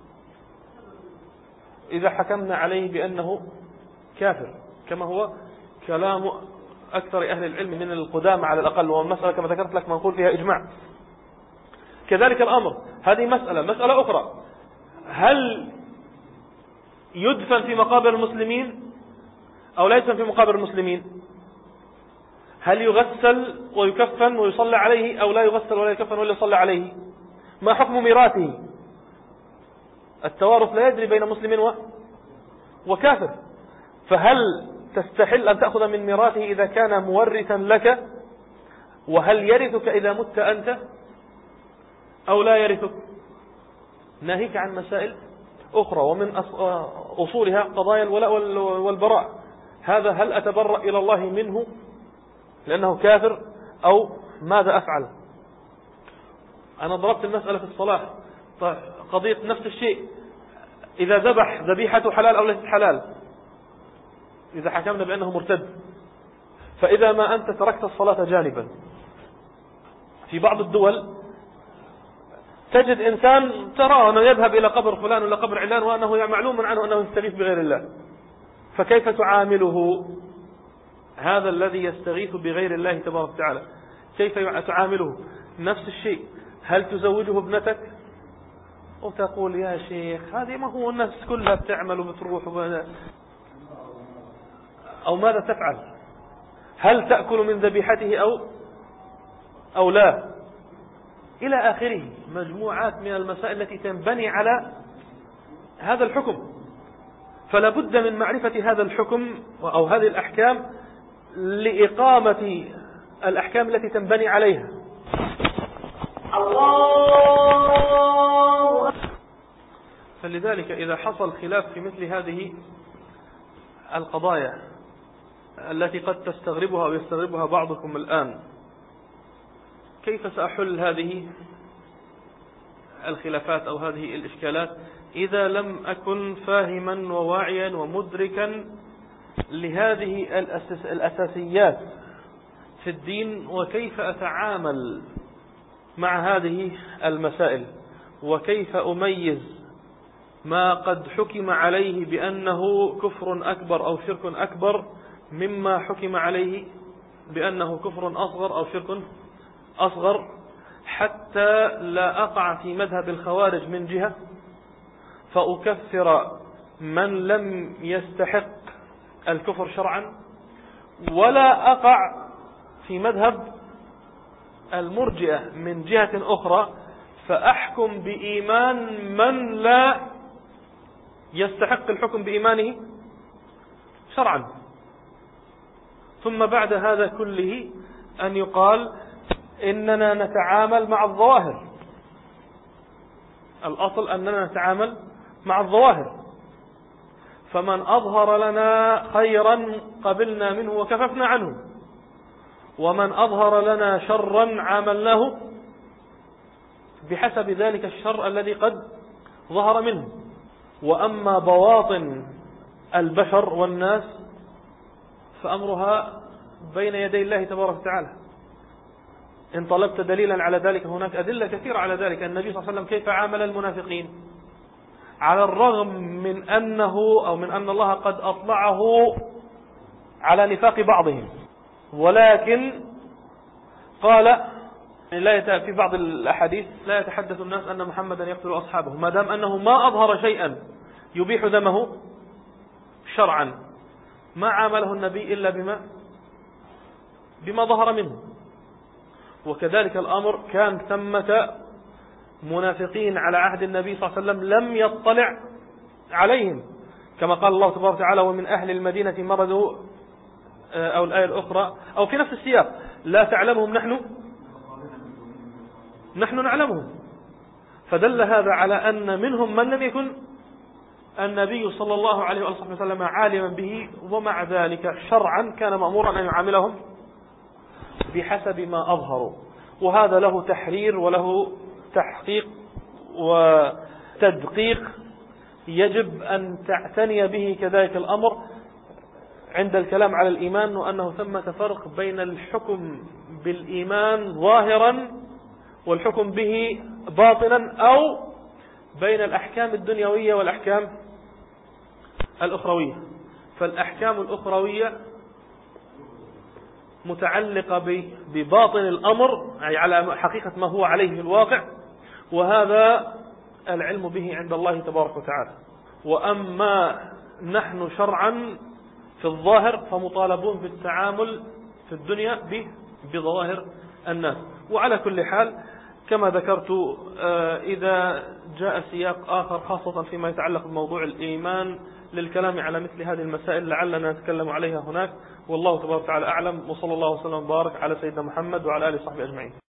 إذا حكمنا عليه بأنه كافر، كما هو كلام أكثر أهل العلم من القدامى على الأقل، والمسألة كما ذكرت لك منقول فيها إجماع. كذلك الأمر، هذه مسألة. مسألة أخرى، هل يدفن في مقابر المسلمين أو لا يدفن في مقابر المسلمين؟ هل يغسل ويكفن ويصلى عليه أو لا يغسل ولا يكفن ولا يصلى عليه؟ ما حكم ميراثه؟ التوارث لا يجري بين مسلم وكافر، فهل تستحل أن تأخذ من ميراثه إذا كان مورثا لك؟ وهل يرثك إذا مت أنت أو لا يرثك؟ ناهيك عن مسائل أخرى، ومن أصولها قضايا الولاء والبراء. هذا هل أتبرأ إلى الله منه لأنه كافر أو ماذا أفعل؟ أنا ضربت المسألة في الصلاة، قضية نفس الشيء، إذا ذبح ذبيحته حلال أو ليست حلال؟ إذا حكمنا بأنه مرتد، فإذا ما أنت تركت الصلاة جانبا، في بعض الدول تجد إنسان ترى أنه يذهب إلى قبر فلان ولا قبر علان وأنه معلوم عنه أنه يستغيث بغير الله، فكيف تعامله هذا الذي يستغيث بغير الله تبارك وتعالى؟ كيف تعامله؟ نفس الشيء، هل تزوجه ابنتك وتقول يا شيخ هذه ما هو الناس كلها بتعمل وبتروح وب... أو ماذا تفعل؟ هل تأكل من ذبيحته أو أو لا؟ إلى آخره، مجموعات من المسائل التي تنبني على هذا الحكم. فلا بد من معرفة هذا الحكم أو هذه الأحكام لإقامة الأحكام التي تنبني عليها. الله. فلذلك إذا حصل خلاف في مثل هذه القضايا التي قد تستغربها أو يستغربها بعضكم الآن، كيف سأحل هذه الخلافات أو هذه الإشكالات إذا لم أكن فاهما وواعيا ومدركا لهذه الأساس الأساسيات في الدين، وكيف أتعامل مع هذه المسائل، وكيف أميز ما قد حكم عليه بأنه كفر أكبر أو شرك أكبر مما حكم عليه بأنه كفر أصغر أو شرك أصغر، حتى لا أقع في مذهب الخوارج من جهة فأكفر من لم يستحق الكفر شرعا، ولا أقع في مذهب المرجئة من جهة أخرى فأحكم بإيمان من لا يستحق الحكم بإيمانه شرعا. ثم بعد هذا كله أن يقال إننا نتعامل مع الظواهر، الأصل أننا نتعامل مع الظواهر، فمن أظهر لنا خيرا قبلنا منه وكففنا عنه، ومن أظهر لنا شرا عاملناه بحسب ذلك الشر الذي قد ظهر منه. وأما بواطن البشر والناس فأمرها بين يدي الله تبارك وتعالى. إن طلبت دليلا على ذلك هناك أدلة كثيرة على ذلك. النبي صلى الله عليه وسلم كيف عامل المنافقين على الرغم من أنه أو من أن الله قد أطلعه على نفاق بعضهم، ولكن قال لا في بعض الأحاديث لا يتحدث الناس أن محمدا يقتل أصحابه ما دام أنه ما أظهر شيئا يبيح دمه شرعا، ما عامله النبي إلا بما بما ظهر منه. وكذلك الأمر كان ثمة منافقين على عهد النبي صلى الله عليه وسلم لم يطلع عليهم، كما قال الله تبارك وتعالى ومن أهل المدينة مردوا، أو الآية الأخرى أو في نفس السياق لا تعلمهم نحن نحن نعلمهم. فدل هذا على أن منهم من لم يكن النبي صلى الله عليه وسلم عالما به، ومع ذلك شرعا كان مأمورا أن يعاملهم بحسب ما أظهروا. وهذا له تحرير وله تحقيق وتدقيق يجب أن تعتني به كذلك الأمر عند الكلام على الإيمان، وأنه ثمة فرق بين الحكم بالإيمان ظاهرا والحكم به باطنا، أو بين الأحكام الدنيوية والأحكام الأخروية. فالأحكام الأخروية متعلقة بباطن الأمر، أي على حقيقة ما هو عليه في الواقع، وهذا العلم به عند الله تبارك وتعالى. وأما نحن شرعا في الظاهر فمطالبون بالتعامل في الدنيا بظواهر الناس. وعلى كل حال كما ذكرت إذا جاء سياق آخر خاصة فيما يتعلق بموضوع الإيمان للكلام على مثل هذه المسائل لعلنا نتكلم عليها هناك، والله تبارك وتعالى أعلم، وصلى الله وسلم وبارك على سيدنا محمد وعلى آله وصحبه أجمعين.